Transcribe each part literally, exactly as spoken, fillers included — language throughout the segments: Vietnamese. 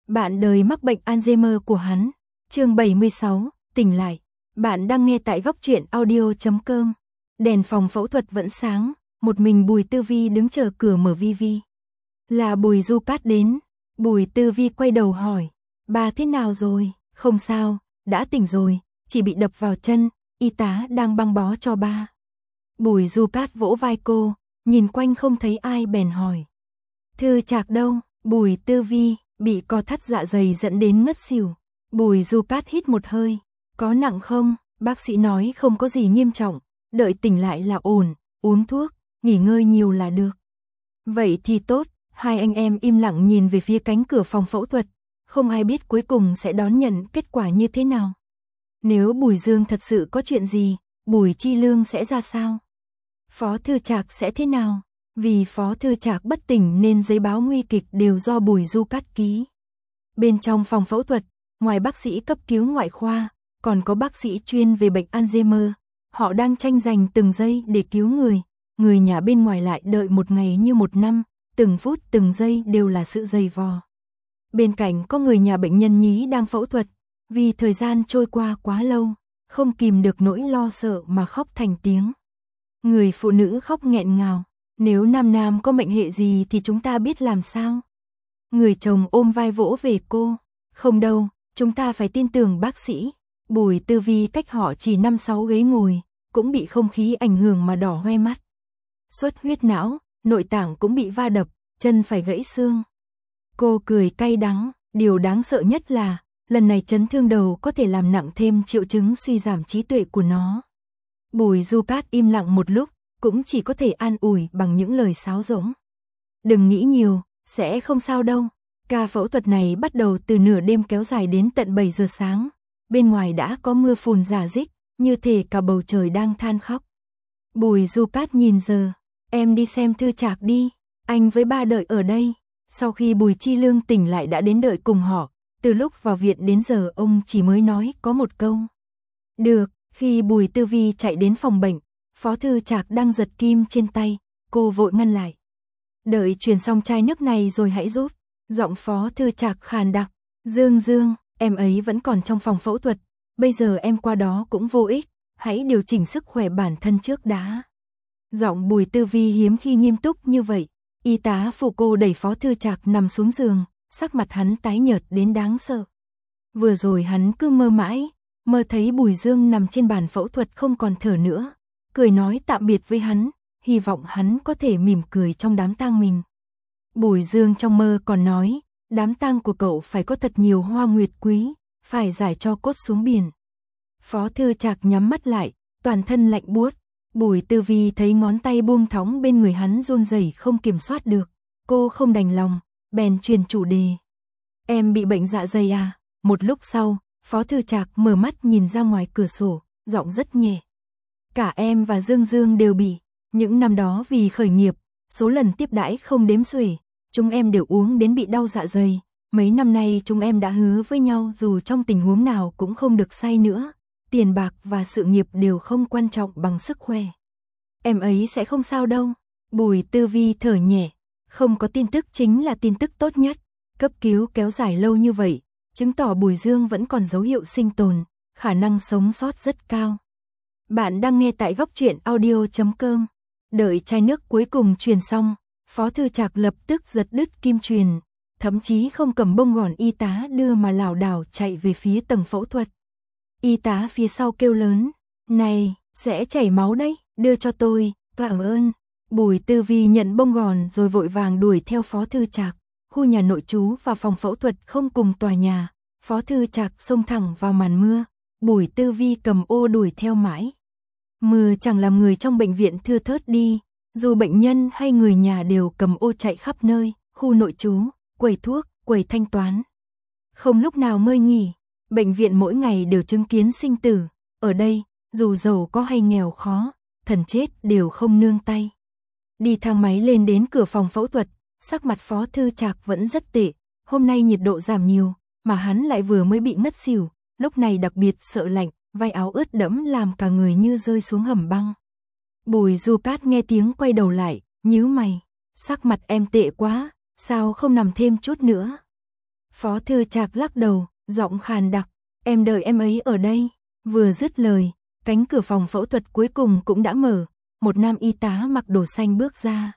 Bạn đời mắc bệnh Alzheimer của hắn. Chương bảy mươi sáu, tỉnh lại. Bạn đang nghe tại góc truyện audio chấm com. Đèn phòng phẫu thuật vẫn sáng, một mình Bùi Tư Vi đứng chờ cửa mở vi vi. Là Bùi Du Cát đến. Bùi Tư Vi quay đầu hỏi, bà thế nào rồi? Không sao, đã tỉnh rồi, chỉ bị đập vào chân, y tá đang băng bó cho ba. Bùi Du Cát vỗ vai cô, nhìn quanh không thấy ai bèn hỏi. Thư Trạc đâu? Bùi Tư Vi bị co thắt dạ dày dẫn đến ngất xỉu. Bùi Du Cát hít một hơi, có nặng không? Bác sĩ nói không có gì nghiêm trọng, đợi tỉnh lại là ổn, uống thuốc, nghỉ ngơi nhiều là được. Vậy thì tốt, hai anh em im lặng nhìn về phía cánh cửa phòng phẫu thuật, không ai biết cuối cùng sẽ đón nhận kết quả như thế nào. Nếu Bùi Dương thật sự có chuyện gì, Bùi Chi Lương sẽ ra sao? Phó Thư Trạc sẽ thế nào? Vì Phó Thư Trạc bất tỉnh nên giấy báo nguy kịch đều do Bùi Du Cát ký. Bên trong phòng phẫu thuật, ngoài bác sĩ cấp cứu ngoại khoa, còn có bác sĩ chuyên về bệnh Alzheimer. Họ đang tranh giành từng giây để cứu người. Người nhà bên ngoài lại đợi một ngày như một năm, từng phút từng giây đều là sự dày vò. Bên cạnh có người nhà bệnh nhân nhí đang phẫu thuật, vì thời gian trôi qua quá lâu, không kìm được nỗi lo sợ mà khóc thành tiếng. Người phụ nữ khóc nghẹn ngào, nếu Nam Nam có mệnh hệ gì thì chúng ta biết làm sao? Người chồng ôm vai vỗ về cô, không đâu, chúng ta phải tin tưởng bác sĩ. Bùi Tư Vi cách họ chỉ năm sáu ghế ngồi, cũng bị không khí ảnh hưởng mà đỏ hoe mắt. Xuất huyết não, nội tạng cũng bị va đập, chân phải gãy xương. Cô cười cay đắng, điều đáng sợ nhất là, lần này chấn thương đầu có thể làm nặng thêm triệu chứng suy giảm trí tuệ của nó. Bùi Du Cát im lặng một lúc, cũng chỉ có thể an ủi bằng những lời sáo rỗng. Đừng nghĩ nhiều, sẽ không sao đâu. Ca phẫu thuật này bắt đầu từ nửa đêm kéo dài đến tận bảy giờ sáng. Bên ngoài đã có mưa phùn rả rích, như thể cả bầu trời đang than khóc. Bùi Du Cát nhìn giờ, em đi xem Thư Trạc đi, anh với ba đợi ở đây. Sau khi Bùi Chi Lương tỉnh lại đã đến đợi cùng họ, từ lúc vào viện đến giờ ông chỉ mới nói có một câu. Được, khi Bùi Tư Vi chạy đến phòng bệnh, Phó Thư Trạc đang giật kim trên tay, cô vội ngăn lại. Đợi truyền xong chai nước này rồi hãy rút. Giọng Phó Thư Trạc khàn đặc. Dương Dương, em ấy vẫn còn trong phòng phẫu thuật, bây giờ em qua đó cũng vô ích, hãy điều chỉnh sức khỏe bản thân trước đã. Giọng Bùi Tư Vi hiếm khi nghiêm túc như vậy. Y tá phụ cô đẩy Phó Thư Trạc nằm xuống giường, sắc mặt hắn tái nhợt đến đáng sợ. Vừa rồi hắn cứ mơ mãi, mơ thấy Bùi Dương nằm trên bàn phẫu thuật không còn thở nữa, cười nói tạm biệt với hắn, hy vọng hắn có thể mỉm cười trong đám tang mình. Bùi Dương trong mơ còn nói, đám tang của cậu phải có thật nhiều hoa nguyệt quý, phải giải cho cốt xuống biển. Phó Thư Trạc nhắm mắt lại, toàn thân lạnh buốt. Bùi Tư Vi thấy ngón tay buông thõng bên người hắn run rẩy không kiểm soát được, cô không đành lòng, bèn truyền chủ đề. Em bị bệnh dạ dày à? Một lúc sau, Phó Thư Trạc mở mắt nhìn ra ngoài cửa sổ, giọng rất nhẹ. Cả em và Dương Dương đều bị. Những năm đó vì khởi nghiệp, số lần tiếp đãi không đếm xuể, chúng em đều uống đến bị đau dạ dày. Mấy năm nay chúng em đã hứa với nhau dù trong tình huống nào cũng không được say nữa. Tiền bạc và sự nghiệp đều không quan trọng bằng sức khỏe. Em ấy sẽ không sao đâu. Bùi Tư Vi thở nhẹ. Không có tin tức chính là tin tức tốt nhất. Cấp cứu kéo dài lâu như vậy, chứng tỏ Bùi Dương vẫn còn dấu hiệu sinh tồn, khả năng sống sót rất cao. Bạn đang nghe tại góc truyện audio chấm com. Đợi chai nước cuối cùng truyền xong, Phó Thư Trạc lập tức giật đứt kim truyền, thậm chí không cầm bông gòn y tá đưa mà lảo đảo chạy về phía tầng phẫu thuật. Y tá phía sau kêu lớn, này, sẽ chảy máu đấy, đưa cho tôi, cảm ơn. Bùi Tư Vi nhận bông gòn rồi vội vàng đuổi theo Phó Thư Trạc. Khu nhà nội trú và phòng phẫu thuật không cùng tòa nhà, Phó Thư Trạc xông thẳng vào màn mưa, Bùi Tư Vi cầm ô đuổi theo mãi. Mưa chẳng làm người trong bệnh viện thưa thớt đi, dù bệnh nhân hay người nhà đều cầm ô chạy khắp nơi, khu nội trú, quầy thuốc, quầy thanh toán. Không lúc nào ngơi nghỉ, bệnh viện mỗi ngày đều chứng kiến sinh tử, ở đây, dù giàu có hay nghèo khó, thần chết đều không nương tay. Đi thang máy lên đến cửa phòng phẫu thuật, sắc mặt Phó Thư Trạc vẫn rất tệ, hôm nay nhiệt độ giảm nhiều, mà hắn lại vừa mới bị ngất xỉu, lúc này đặc biệt sợ lạnh, vai áo ướt đẫm làm cả người như rơi xuống hầm băng. Bùi Du Cát nghe tiếng quay đầu lại, nhíu mày, sắc mặt em tệ quá, sao không nằm thêm chút nữa? Phó Thư Trạc lắc đầu, giọng khàn đặc, em đợi em ấy ở đây. Vừa dứt lời, cánh cửa phòng phẫu thuật cuối cùng cũng đã mở, một nam y tá mặc đồ xanh bước ra.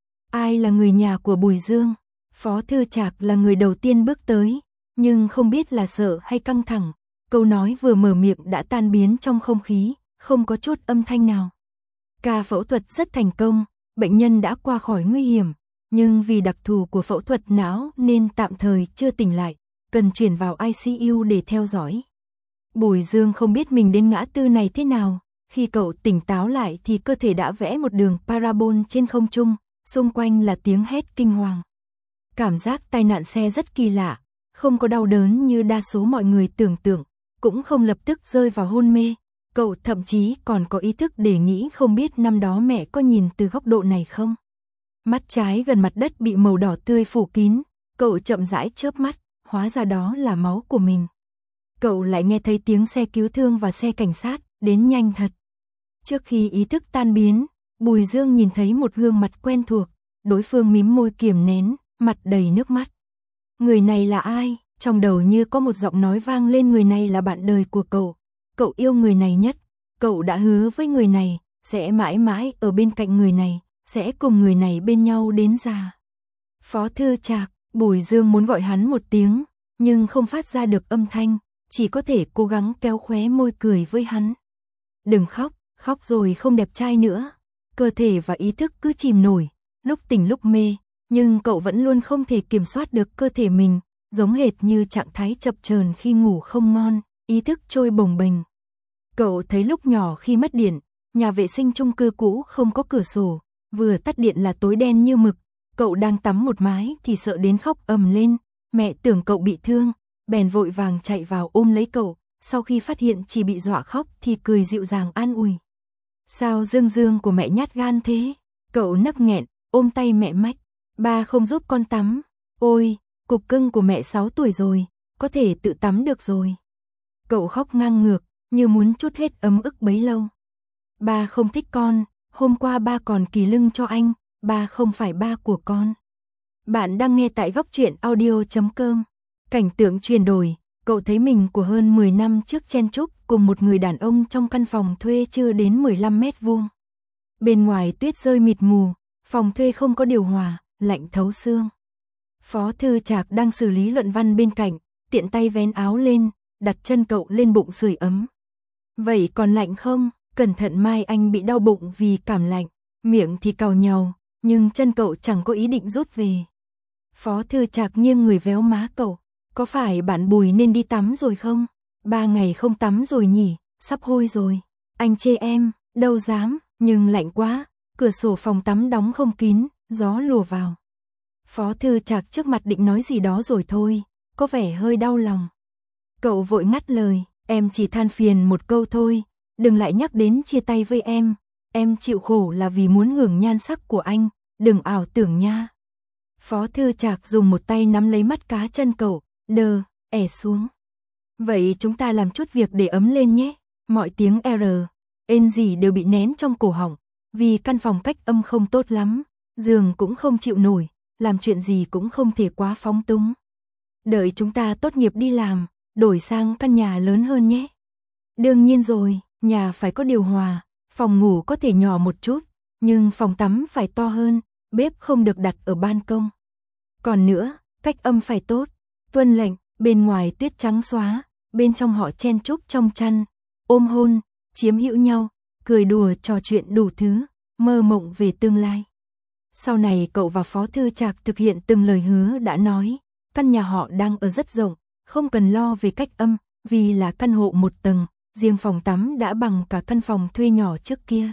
Ai là người nhà của Bùi Dương? Phó Thư Trạc là người đầu tiên bước tới, nhưng không biết là sợ hay căng thẳng, câu nói vừa mở miệng đã tan biến trong không khí, không có chút âm thanh nào. Ca phẫu thuật rất thành công, bệnh nhân đã qua khỏi nguy hiểm, nhưng vì đặc thù của phẫu thuật não nên tạm thời chưa tỉnh lại, cần chuyển vào i xê u để theo dõi. Bùi Dương không biết mình đến ngã tư này thế nào, khi cậu tỉnh táo lại thì cơ thể đã vẽ một đường parabol trên không trung, xung quanh là tiếng hét kinh hoàng. Cảm giác tai nạn xe rất kỳ lạ, không có đau đớn như đa số mọi người tưởng tượng, cũng không lập tức rơi vào hôn mê. Cậu thậm chí còn có ý thức để nghĩ không biết năm đó mẹ có nhìn từ góc độ này không. Mắt trái gần mặt đất bị màu đỏ tươi phủ kín, cậu chậm rãi chớp mắt, hóa ra đó là máu của mình. Cậu lại nghe thấy tiếng xe cứu thương và xe cảnh sát, đến nhanh thật. Trước khi ý thức tan biến, Bùi Dương nhìn thấy một gương mặt quen thuộc, đối phương mím môi kiềm nén, mặt đầy nước mắt. Người này là ai? Trong đầu như có một giọng nói vang lên, người này là bạn đời của cậu. Cậu yêu người này nhất, cậu đã hứa với người này, sẽ mãi mãi ở bên cạnh người này, sẽ cùng người này bên nhau đến già. Phó Thư Trạc, Bùi Dương muốn gọi hắn một tiếng, nhưng không phát ra được âm thanh, chỉ có thể cố gắng kéo khóe môi cười với hắn. Đừng khóc, khóc rồi không đẹp trai nữa. Cơ thể và ý thức cứ chìm nổi, lúc tỉnh lúc mê, nhưng cậu vẫn luôn không thể kiểm soát được cơ thể mình, giống hệt như trạng thái chập chờn khi ngủ không ngon, ý thức trôi bồng bềnh. Cậu thấy lúc nhỏ khi mất điện, nhà vệ sinh chung cư cũ không có cửa sổ, vừa tắt điện là tối đen như mực, cậu đang tắm một mái thì sợ đến khóc ầm lên, mẹ tưởng cậu bị thương, bèn vội vàng chạy vào ôm lấy cậu, sau khi phát hiện chỉ bị dọa khóc thì cười dịu dàng an ủi. Sao Dương Dương của mẹ nhát gan thế? Cậu nấc nghẹn, ôm tay mẹ mách, ba không giúp con tắm, ôi, cục cưng của mẹ sáu tuổi rồi, có thể tự tắm được rồi. Cậu khóc ngang ngược, như muốn trút hết ấm ức bấy lâu. Ba không thích con, hôm qua ba còn kỳ lưng cho anh, ba không phải ba của con. Bạn đang nghe tại góc truyện audio chấm com. Cảnh tượng chuyển đổi, cậu thấy mình của hơn mười năm trước chen chúc cùng một người đàn ông trong căn phòng thuê chưa đến mười lăm mét vuông. Bên ngoài tuyết rơi mịt mù, phòng thuê không có điều hòa, lạnh thấu xương. Phó Thư Trạc đang xử lý luận văn bên cạnh, tiện tay vén áo lên, đặt chân cậu lên bụng sưởi ấm. Vậy còn lạnh không? Cẩn thận mai anh bị đau bụng vì cảm lạnh, miệng thì cào nhàu, nhưng chân cậu chẳng có ý định rút về. Phó Thư Trạc nghiêng người véo má cậu, có phải bạn Bùi nên đi tắm rồi không? Ba ngày không tắm rồi nhỉ, sắp hôi rồi. Anh chê em, đâu dám, nhưng lạnh quá, cửa sổ phòng tắm đóng không kín, gió lùa vào. Phó Thư Trạc trước mặt định nói gì đó rồi thôi, có vẻ hơi đau lòng. Cậu vội ngắt lời, em chỉ than phiền một câu thôi, đừng lại nhắc đến chia tay với em, em chịu khổ là vì muốn hưởng nhan sắc của anh, đừng ảo tưởng nha. Phó Thư Trạc dùng một tay nắm lấy mắt cá chân cậu, đờ, ẻ xuống. Vậy chúng ta làm chút việc để ấm lên nhé. Mọi tiếng R, N gì đều bị nén trong cổ họng, vì căn phòng cách âm không tốt lắm, giường cũng không chịu nổi, làm chuyện gì cũng không thể quá phóng túng. Đợi chúng ta tốt nghiệp đi làm, đổi sang căn nhà lớn hơn nhé. Đương nhiên rồi, nhà phải có điều hòa, phòng ngủ có thể nhỏ một chút, nhưng phòng tắm phải to hơn, bếp không được đặt ở ban công. Còn nữa, cách âm phải tốt, tuân lệnh, bên ngoài tuyết trắng xóa, bên trong họ chen chúc trong chăn, ôm hôn, chiếm hữu nhau, cười đùa trò chuyện đủ thứ, mơ mộng về tương lai. Sau này cậu và Phó Thư Trạc thực hiện từng lời hứa đã nói, căn nhà họ đang ở rất rộng, không cần lo về cách âm, vì là căn hộ một tầng, riêng phòng tắm đã bằng cả căn phòng thuê nhỏ trước kia.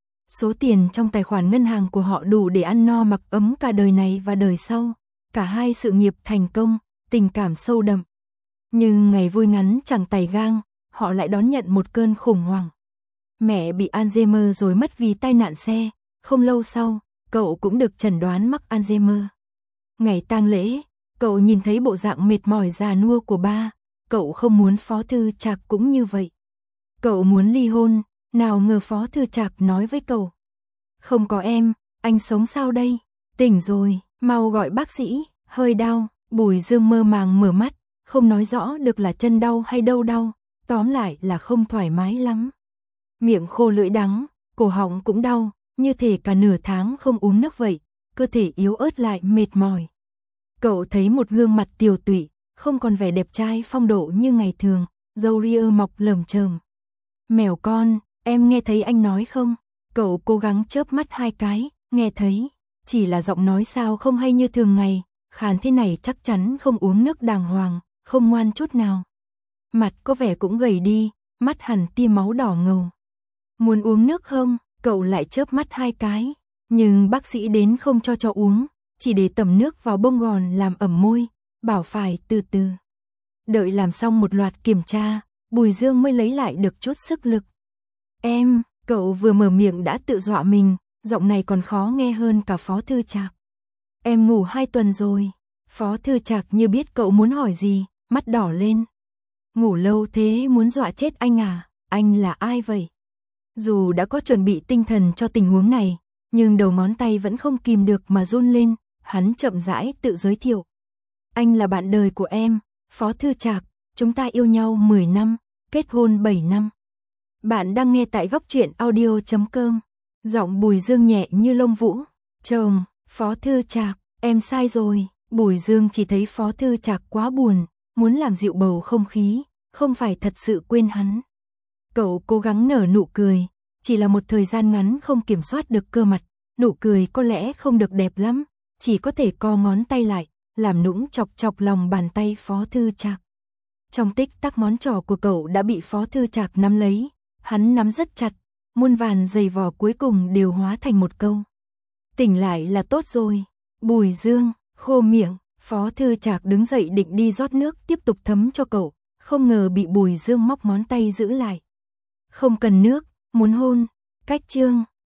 Số tiền trong tài khoản ngân hàng của họ đủ để ăn no mặc ấm cả đời này và đời sau, cả hai sự nghiệp thành công, tình cảm sâu đậm. Nhưng ngày vui ngắn chẳng tày gang, họ lại đón nhận một cơn khủng hoảng. Mẹ bị Alzheimer rồi mất vì tai nạn xe, không lâu sau, cậu cũng được chẩn đoán mắc Alzheimer. Ngày tang lễ, cậu nhìn thấy bộ dạng mệt mỏi già nua của ba, cậu không muốn Phó Thư Trạc cũng như vậy. Cậu muốn ly hôn, nào ngờ Phó Thư Trạc nói với cậu. Không có em, anh sống sao đây? Tỉnh rồi, mau gọi bác sĩ, hơi đau, Bùi Dương mơ màng mở mắt, không nói rõ được là chân đau hay đâu đau, tóm lại là không thoải mái lắm. Miệng khô lưỡi đắng, cổ họng cũng đau, như thể cả nửa tháng không uống nước vậy, cơ thể yếu ớt lại mệt mỏi. Cậu thấy một gương mặt tiều tụy, không còn vẻ đẹp trai phong độ như ngày thường, râu ria mọc lởm chởm. Mèo con, em nghe thấy anh nói không? Cậu cố gắng chớp mắt hai cái, nghe thấy, chỉ là giọng nói sao không hay như thường ngày, khàn thế này chắc chắn không uống nước đàng hoàng, không ngoan chút nào. Mặt có vẻ cũng gầy đi, mắt hằn tia máu đỏ ngầu. Muốn uống nước không? Cậu lại chớp mắt hai cái, nhưng bác sĩ đến không cho cho uống, chỉ để tẩm nước vào bông gòn làm ẩm môi, bảo phải từ từ. Đợi làm xong một loạt kiểm tra, Bùi Dương mới lấy lại được chút sức lực. Em, cậu vừa mở miệng đã tự dọa mình, giọng này còn khó nghe hơn cả Phó Thư Trạc. Em ngủ hai tuần rồi. Phó Thư Trạc như biết cậu muốn hỏi gì, mắt đỏ lên. Ngủ lâu thế muốn dọa chết anh à? Anh là ai vậy? Dù đã có chuẩn bị tinh thần cho tình huống này, nhưng đầu ngón tay vẫn không kìm được mà run lên, hắn chậm rãi tự giới thiệu. Anh là bạn đời của em, Phó Thư Trạc, chúng ta yêu nhau mười năm, kết hôn bảy năm. Bạn đang nghe tại góc truyện audio chấm com. Giọng Bùi Dương nhẹ như lông vũ. Chồng, Phó Thư Trạc, em sai rồi. Bùi Dương chỉ thấy Phó Thư Trạc quá buồn, muốn làm dịu bầu không khí, không phải thật sự quên hắn. Cậu cố gắng nở nụ cười, chỉ là một thời gian ngắn không kiểm soát được cơ mặt, nụ cười có lẽ không được đẹp lắm, chỉ có thể co ngón tay lại, làm nũng chọc chọc lòng bàn tay Phó Thư Trạc. Trong tích tắc ngón trỏ của cậu đã bị Phó Thư Trạc nắm lấy, hắn nắm rất chặt, muôn vàn giày vò cuối cùng đều hóa thành một câu. Tỉnh lại là tốt rồi. Bùi Dương, khô miệng, Phó Thư Trạc đứng dậy định đi rót nước tiếp tục thấm cho cậu, không ngờ bị Bùi Dương móc ngón tay giữ lại. Không cần nước, muốn hôn. Cách chương